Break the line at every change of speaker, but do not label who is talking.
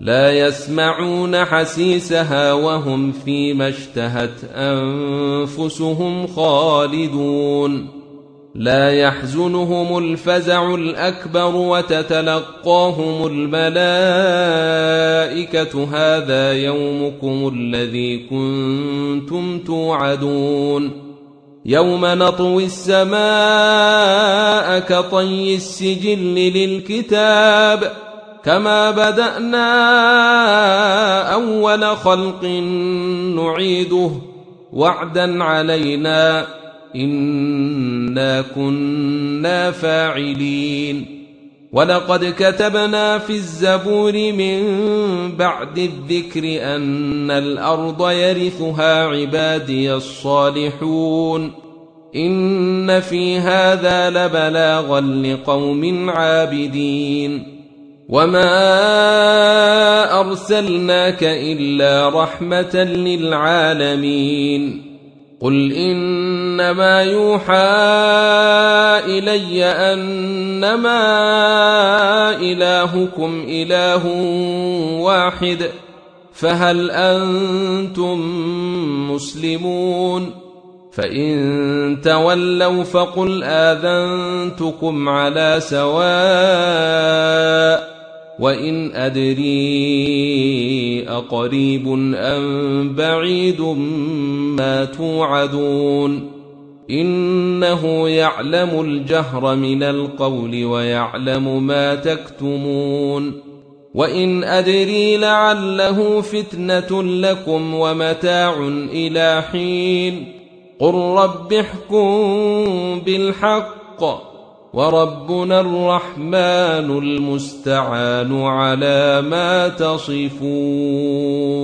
لا يسمعون حسيسها وهم فيما اشتهت أنفسهم خالدون لا يحزنهم الفزع الأكبر وتتلقاهم الملائكة هذا يومكم الذي كنتم توعدون يوم نطوي السماء كطي السجل للكتاب كما بدأنا أول خلق نعيده وعدا علينا إنا كنا فاعلين ولقد كتبنا في الزبور من بعد الذكر أن الأرض يرثها عبادي الصالحون إن في هذا لبلاغا لقوم عابدين وما أرسلناك إلا رحمة للعالمين قل إنما يوحى إلي أنما إلهكم إله واحد فهل أنتم مسلمون فإن تولوا فقل آذنتكم على سواء وإن أدري أقريب أم بعيد ما توعدون إنه يعلم الجهر من القول ويعلم ما تكتمون وإن أدري لعله فتنة لكم ومتاع إلى حين قل رب احكم بالحق وربنا الرحمن المستعان على ما تصفون